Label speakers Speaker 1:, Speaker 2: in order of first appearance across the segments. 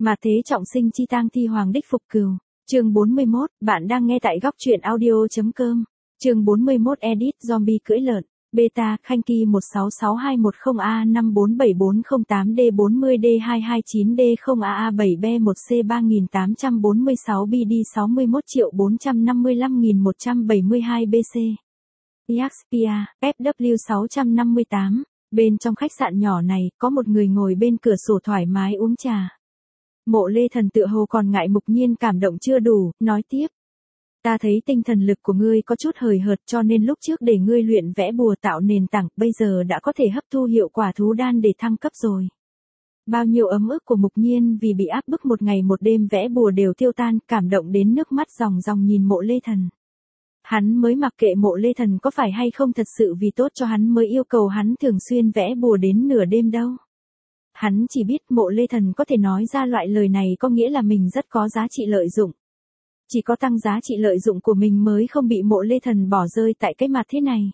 Speaker 1: Mà thế trọng sinh chi tang thi hoàng đích phục cừu. Chương 41, bạn đang nghe tại góc truyện audio.com. Chương 41 edit zombie cưỡi lợn. Beta Khanh Ki 1662108D40D229D0AA7B1C354155.172BC. Yaxpia, FW658. Bên trong khách sạn nhỏ này, có một người ngồi bên cửa sổ thoải mái uống trà. Mộ Lê Thần tựa hồ còn ngại Mục Nhiên cảm động chưa đủ, nói tiếp. Ta thấy tinh thần lực của ngươi có chút hời hợt cho nên lúc trước để ngươi luyện vẽ bùa tạo nền tảng, bây giờ đã có thể hấp thu hiệu quả thú đan để thăng cấp rồi. Bao nhiêu ấm ức của Mục Nhiên vì bị áp bức một ngày một đêm vẽ bùa đều tiêu tan, cảm động đến nước mắt ròng ròng nhìn Mộ Lê Thần. Hắn mới mặc kệ Mộ Lê Thần có phải hay không thật sự vì tốt cho hắn mới yêu cầu hắn thường xuyên vẽ bùa đến nửa đêm đâu. Hắn chỉ biết Mộ Lê Thần có thể nói ra loại lời này có nghĩa là mình rất có giá trị lợi dụng. Chỉ có tăng giá trị lợi dụng của mình mới không bị Mộ Lê Thần bỏ rơi tại cái mặt thế này.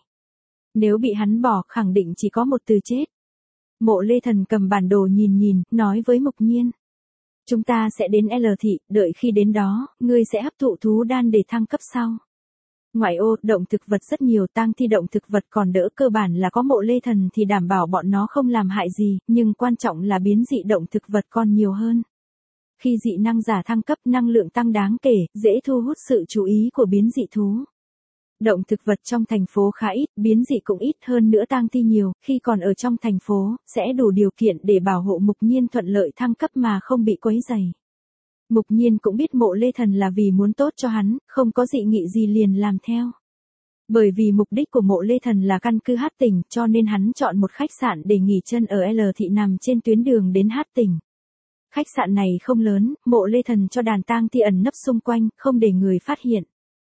Speaker 1: Nếu bị hắn bỏ khẳng định chỉ có một từ chết. Mộ Lê Thần cầm bản đồ nhìn, nói với Mục Nhiên. Chúng ta sẽ đến L thị, đợi khi đến đó, ngươi sẽ hấp thụ thú đan để thăng cấp sau. Ngoại ô, động thực vật rất nhiều, tang thi động thực vật còn đỡ, cơ bản là có Mộ Lê Thần thì đảm bảo bọn nó không làm hại gì, nhưng quan trọng là biến dị động thực vật còn nhiều hơn. Khi dị năng giả thăng cấp, năng lượng tăng đáng kể, dễ thu hút sự chú ý của biến dị thú. Động thực vật trong thành phố khá ít, biến dị cũng ít, hơn nữa tang thi nhiều, khi còn ở trong thành phố, sẽ đủ điều kiện để bảo hộ Mục Nhiên thuận lợi thăng cấp mà không bị quấy rầy. Mục Nhiên cũng biết Mộ Lê Thần là vì muốn tốt cho hắn, không có dị nghị gì liền làm theo. Bởi vì mục đích của Mộ Lê Thần là căn cứ Hát tỉnh, cho nên hắn chọn một khách sạn để nghỉ chân ở L thị nằm trên tuyến đường đến Hát tỉnh. Khách sạn này không lớn, Mộ Lê Thần cho đàn tang thi ẩn nấp xung quanh, không để người phát hiện.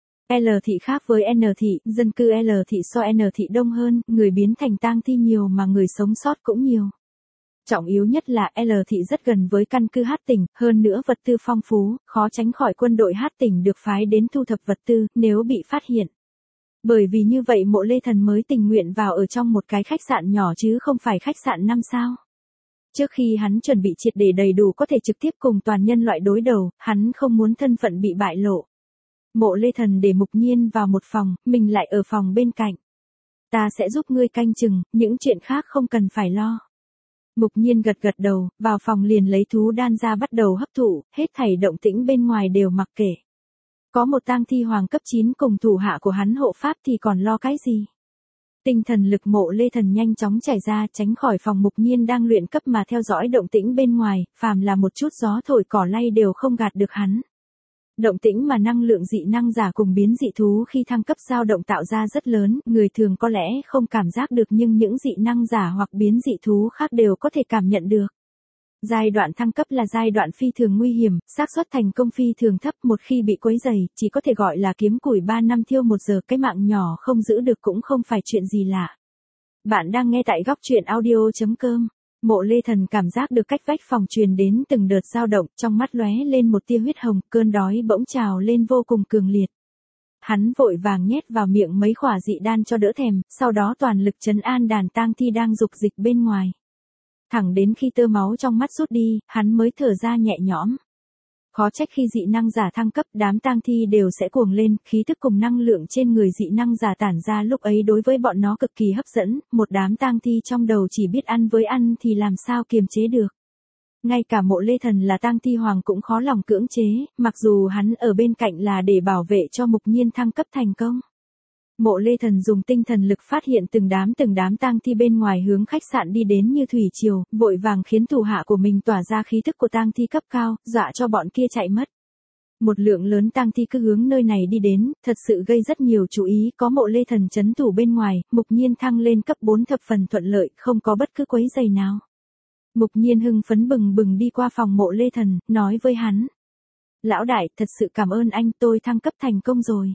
Speaker 1: L thị khác với N thị, dân cư L thị so N thị đông hơn, người biến thành tang thi nhiều mà người sống sót cũng nhiều. Trọng yếu nhất là L thị rất gần với căn cứ Hát tỉnh, hơn nữa vật tư phong phú, khó tránh khỏi quân đội Hát tỉnh được phái đến thu thập vật tư, nếu bị phát hiện. Bởi vì như vậy Mộ Lê Thần mới tình nguyện vào ở trong một cái khách sạn nhỏ chứ không phải khách sạn 5 sao. Trước khi hắn chuẩn bị triệt để đầy đủ có thể trực tiếp cùng toàn nhân loại đối đầu, hắn không muốn thân phận bị bại lộ. Mộ Lê Thần để Mục Nhiên vào một phòng, mình lại ở phòng bên cạnh. Ta sẽ giúp ngươi canh chừng, những chuyện khác không cần phải lo. Mục Nhiên gật đầu, vào phòng liền lấy thú đan ra bắt đầu hấp thụ, hết thảy động tĩnh bên ngoài đều mặc kệ. Có một tang thi hoàng cấp 9 cùng thủ hạ của hắn hộ pháp thì còn lo cái gì? Tinh thần lực Mộ Lê Thần nhanh chóng chảy ra tránh khỏi phòng Mục Nhiên đang luyện cấp mà theo dõi động tĩnh bên ngoài, phàm là một chút gió thổi cỏ lay đều không gạt được hắn. Động tĩnh mà năng lượng dị năng giả cùng biến dị thú khi thăng cấp dao động tạo ra rất lớn, người thường có lẽ không cảm giác được nhưng những dị năng giả hoặc biến dị thú khác đều có thể cảm nhận được. Giai đoạn thăng cấp là giai đoạn phi thường nguy hiểm, xác suất thành công phi thường thấp, một khi bị quấy rầy, chỉ có thể gọi là kiếm củi 3 năm thiêu 1 giờ, cái mạng nhỏ không giữ được cũng không phải chuyện gì lạ. Bạn đang nghe tại góc truyện audio.com. Mộ Lê Thần cảm giác được cách vách phòng truyền đến từng đợt dao động, trong mắt lóe lên một tia huyết hồng, cơn đói bỗng trào lên vô cùng cường liệt. Hắn vội vàng nhét vào miệng mấy khỏa dị đan cho đỡ thèm, sau đó toàn lực trấn an đàn tang thi đang dục dịch bên ngoài. Thẳng đến khi tơ máu trong mắt rút đi, hắn mới thở ra nhẹ nhõm. Khó trách khi dị năng giả thăng cấp, đám tang thi đều sẽ cuồng lên, khí thức cùng năng lượng trên người dị năng giả tản ra lúc ấy đối với bọn nó cực kỳ hấp dẫn, một đám tang thi trong đầu chỉ biết ăn với ăn thì làm sao kiềm chế được. Ngay cả Mộ Lê Thần là tang thi hoàng cũng khó lòng cưỡng chế, mặc dù hắn ở bên cạnh là để bảo vệ cho Mục Nhiên thăng cấp thành công. Mộ Lê Thần dùng tinh thần lực phát hiện từng đám tang thi bên ngoài hướng khách sạn đi đến như thủy triều, vội vàng khiến thủ hạ của mình tỏa ra khí thức của tang thi cấp cao, dọa cho bọn kia chạy mất. Một lượng lớn tang thi cứ hướng nơi này đi đến, thật sự gây rất nhiều chú ý, có Mộ Lê Thần trấn thủ bên ngoài, Mục Nhiên thăng lên cấp 4 thập phần thuận lợi, không có bất cứ quấy rầy nào. Mục Nhiên hưng phấn bừng bừng đi qua phòng Mộ Lê Thần, nói với hắn. Lão đại, thật sự cảm ơn anh, tôi thăng cấp thành công rồi.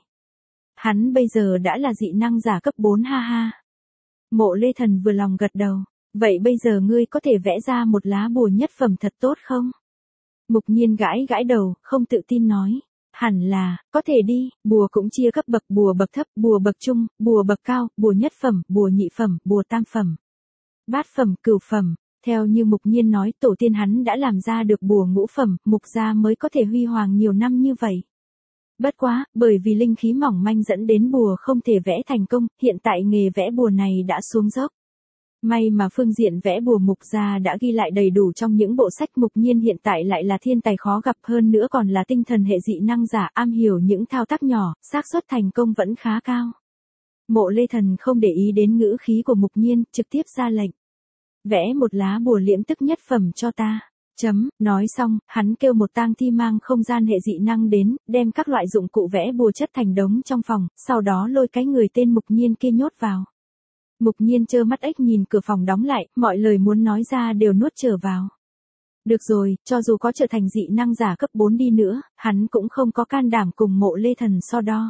Speaker 1: Hắn bây giờ đã là dị năng giả cấp 4 ha ha. Mộ Lê Thần vừa lòng gật đầu. Vậy bây giờ ngươi có thể vẽ ra một lá bùa nhất phẩm thật tốt không? Mục Nhiên gãi đầu, không tự tin nói. Hẳn là, có thể đi, bùa cũng chia cấp bậc, bùa bậc thấp, bùa bậc trung, bùa bậc cao, bùa nhất phẩm, bùa nhị phẩm, bùa tam phẩm, bát phẩm, cửu phẩm. Theo như Mục Nhiên nói, tổ tiên hắn đã làm ra được bùa ngũ phẩm, Mục gia mới có thể huy hoàng nhiều năm như vậy. Bất quá, bởi vì linh khí mỏng manh dẫn đến bùa không thể vẽ thành công, hiện tại nghề vẽ bùa này đã xuống dốc. May mà phương diện vẽ bùa Mục gia đã ghi lại đầy đủ trong những bộ sách. Mục Nhiên hiện tại lại là thiên tài khó gặp, hơn nữa còn là tinh thần hệ dị năng giả, am hiểu những thao tác nhỏ, xác suất thành công vẫn khá cao. Mộ Lê Thần không để ý đến ngữ khí của Mục Nhiên, trực tiếp ra lệnh. Vẽ một lá bùa liễm tức nhất phẩm cho ta. Nói xong, hắn kêu một tang thi mang không gian hệ dị năng đến, đem các loại dụng cụ vẽ bùa chất thành đống trong phòng, sau đó lôi cái người tên Mục Nhiên kia nhốt vào. Mục Nhiên trơ mắt ếch nhìn cửa phòng đóng lại, mọi lời muốn nói ra đều nuốt trở vào. Được rồi, cho dù có trở thành dị năng giả cấp 4 đi nữa, hắn cũng không có can đảm cùng Mộ Lê Thần so đo.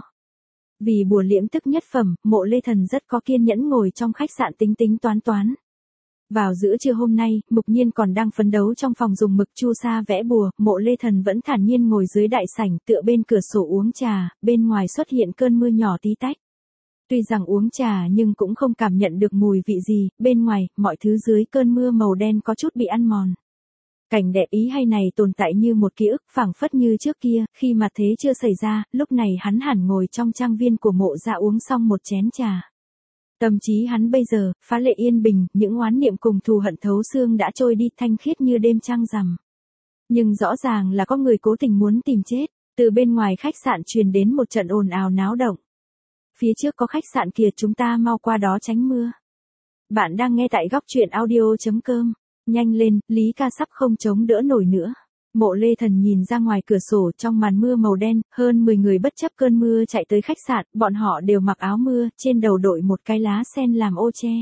Speaker 1: Vì bùa liễm tức nhất phẩm, Mộ Lê Thần rất có kiên nhẫn ngồi trong khách sạn tính tính toán toán. Vào giữa trưa hôm nay, Mục Nhiên còn đang phấn đấu trong phòng dùng mực chu sa vẽ bùa, Mộ Lê Thần vẫn thản nhiên ngồi dưới đại sảnh tựa bên cửa sổ uống trà, bên ngoài xuất hiện cơn mưa nhỏ tí tách. Tuy rằng uống trà nhưng cũng không cảm nhận được mùi vị gì, bên ngoài, mọi thứ dưới cơn mưa màu đen có chút bị ăn mòn. Cảnh đẹp ý hay này tồn tại như một ký ức phảng phất như trước kia, khi mà thế chưa xảy ra, lúc này hắn hẳn ngồi trong trang viên của Mộ gia uống xong một chén trà. Tâm trí hắn bây giờ, phá lệ yên bình, những oán niệm cùng thù hận thấu xương đã trôi đi thanh khiết như đêm trăng rằm. Nhưng rõ ràng là có người cố tình muốn tìm chết, từ bên ngoài khách sạn truyền đến một trận ồn ào náo động. Phía trước có khách sạn kìa, chúng ta mau qua đó tránh mưa. Bạn đang nghe tại góc truyện audio.com. Nhanh lên, Lý ca sắp không chống đỡ nổi nữa. Mộ Lê Thần nhìn ra ngoài cửa sổ, trong màn mưa màu đen, hơn 10 người bất chấp cơn mưa chạy tới khách sạn, bọn họ đều mặc áo mưa, trên đầu đội một cái lá sen làm ô che.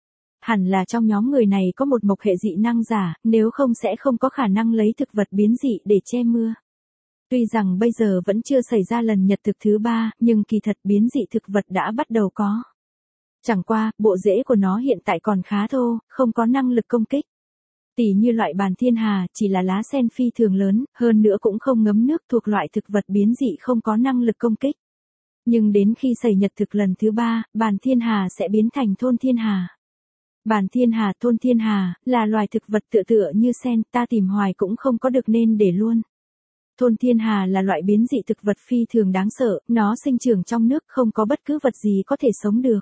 Speaker 1: Hẳn là trong nhóm người này có một mộc hệ dị năng giả, nếu không sẽ không có khả năng lấy thực vật biến dị để che mưa. Tuy rằng bây giờ vẫn chưa xảy ra lần nhật thực thứ 3, nhưng kỳ thật biến dị thực vật đã bắt đầu có. Chẳng qua, bộ rễ của nó hiện tại còn khá thô, không có năng lực công kích. Tỉ như loại bàn thiên hà, chỉ là lá sen phi thường lớn, hơn nữa cũng không ngấm nước, thuộc loại thực vật biến dị không có năng lực công kích. Nhưng đến khi xảy nhật thực lần thứ 3, bàn thiên hà sẽ biến thành thôn thiên hà. Bàn thiên hà, thôn thiên hà, là loài thực vật tựa như sen, ta tìm hoài cũng không có được nên để luôn. Thôn thiên hà là loại biến dị thực vật phi thường đáng sợ, nó sinh trưởng trong nước, không có bất cứ vật gì có thể sống được.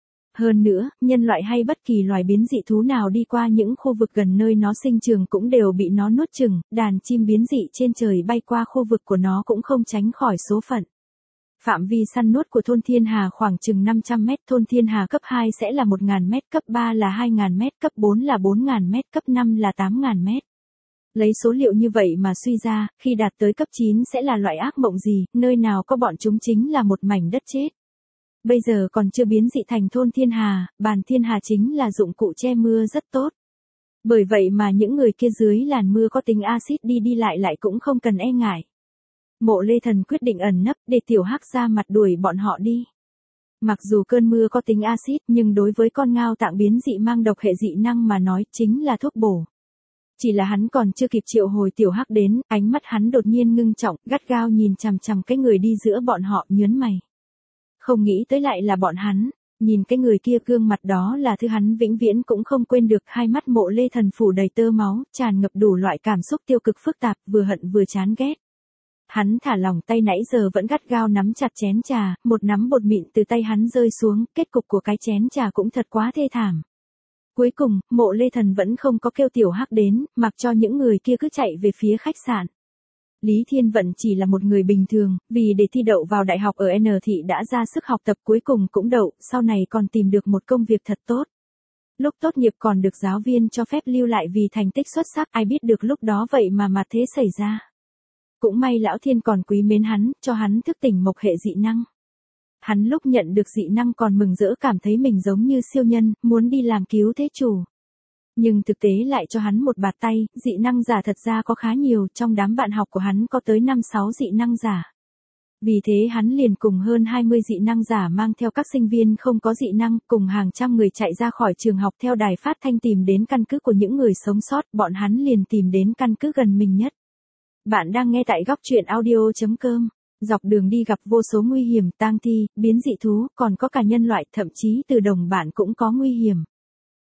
Speaker 1: Hơn nữa, nhân loại hay bất kỳ loài biến dị thú nào đi qua những khu vực gần nơi nó sinh trưởng cũng đều bị nó nuốt chửng, đàn chim biến dị trên trời bay qua khu vực của nó cũng không tránh khỏi số phận. Phạm vi săn nuốt của thôn thiên hà khoảng chừng 500 mét, thôn thiên hà cấp 2 sẽ là 1.000 mét, cấp 3 là 2.000 mét, cấp 4 là 4.000 mét, cấp 5 là 8.000 mét. Lấy số liệu như vậy mà suy ra, khi đạt tới cấp 9 sẽ là loại ác mộng gì, nơi nào có bọn chúng chính là một mảnh đất chết. Bây giờ còn chưa biến dị thành thôn thiên hà, bàn thiên hà chính là dụng cụ che mưa rất tốt. Bởi vậy mà những người kia dưới làn mưa có tính axit đi lại cũng không cần e ngại. Mộ Lê Thần quyết định ẩn nấp để tiểu hắc ra mặt đuổi bọn họ đi. Mặc dù cơn mưa có tính axit nhưng đối với con ngao tạng biến dị mang độc hệ dị năng mà nói chính là thuốc bổ. Chỉ là hắn còn chưa kịp triệu hồi tiểu hắc đến, ánh mắt hắn đột nhiên ngưng trọng, gắt gao nhìn chằm chằm cái người đi giữa bọn họ, nhớn mày. Không nghĩ tới lại là bọn hắn, nhìn cái người kia gương mặt đó là thứ hắn vĩnh viễn cũng không quên được, hai mắt Mộ Lê Thần phủ đầy tơ máu, tràn ngập đủ loại cảm xúc tiêu cực phức tạp, vừa hận vừa chán ghét. Hắn thả lỏng tay nãy giờ vẫn gắt gao nắm chặt chén trà, một nắm bột mịn từ tay hắn rơi xuống, kết cục của cái chén trà cũng thật quá thê thảm. Cuối cùng, Mộ Lê Thần vẫn không có kêu tiểu hắc đến, mặc cho những người kia cứ chạy về phía khách sạn. Lý Thiên Vận chỉ là một người bình thường, vì để thi đậu vào đại học ở N thị đã ra sức học tập, cuối cùng cũng đậu, sau này còn tìm được một công việc thật tốt. Lúc tốt nghiệp còn được giáo viên cho phép lưu lại vì thành tích xuất sắc, ai biết được lúc đó vậy mà thế xảy ra. Cũng may lão thiên còn quý mến hắn, cho hắn thức tỉnh mộc hệ dị năng. Hắn lúc nhận được dị năng còn mừng rỡ, cảm thấy mình giống như siêu nhân, muốn đi làm cứu thế chủ. Nhưng thực tế lại cho hắn một bạt tay, dị năng giả thật ra có khá nhiều, trong đám bạn học của hắn có tới 5-6 dị năng giả. Vì thế hắn liền cùng hơn 20 dị năng giả mang theo các sinh viên không có dị năng, cùng hàng trăm người chạy ra khỏi trường học theo đài phát thanh tìm đến căn cứ của những người sống sót, bọn hắn liền tìm đến căn cứ gần mình nhất. Bạn đang nghe tại góc truyện audio.com. Dọc đường đi gặp vô số nguy hiểm, tang thi, biến dị thú, còn có cả nhân loại, thậm chí từ đồng bạn cũng có nguy hiểm.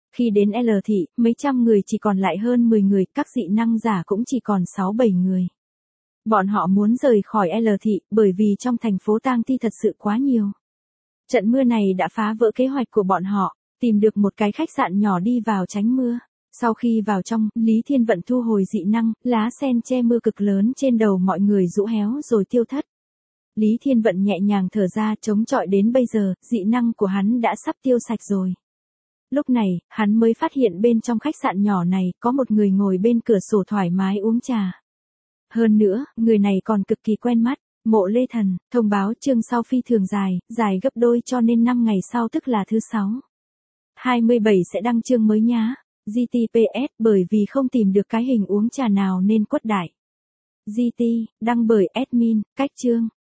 Speaker 1: Khi đến L thị, mấy trăm người chỉ còn lại hơn 10 người, các dị năng giả cũng chỉ còn 6-7 người. Bọn họ muốn rời khỏi L thị, bởi vì trong thành phố tang thi thật sự quá nhiều. Trận mưa này đã phá vỡ kế hoạch của bọn họ, tìm được một cái khách sạn nhỏ đi vào tránh mưa. Sau khi vào trong, Lý Thiên Vận thu hồi dị năng, lá sen che mưa cực lớn trên đầu mọi người rũ héo rồi tiêu thất. Lý Thiên Vận nhẹ nhàng thở ra, chống chọi đến bây giờ, dị năng của hắn đã sắp tiêu sạch rồi. Lúc này, hắn mới phát hiện bên trong khách sạn nhỏ này, có một người ngồi bên cửa sổ thoải mái uống trà. Hơn nữa, người này còn cực kỳ quen mắt. Mộ Lê Thần, thông báo chương sau phi thường dài gấp đôi cho nên 5 ngày sau tức là thứ 6. 27 sẽ đăng chương mới nhá. GTPS bởi vì không tìm được cái hình uống trà nào nên quất đại. GT, đăng bởi admin, cách chương.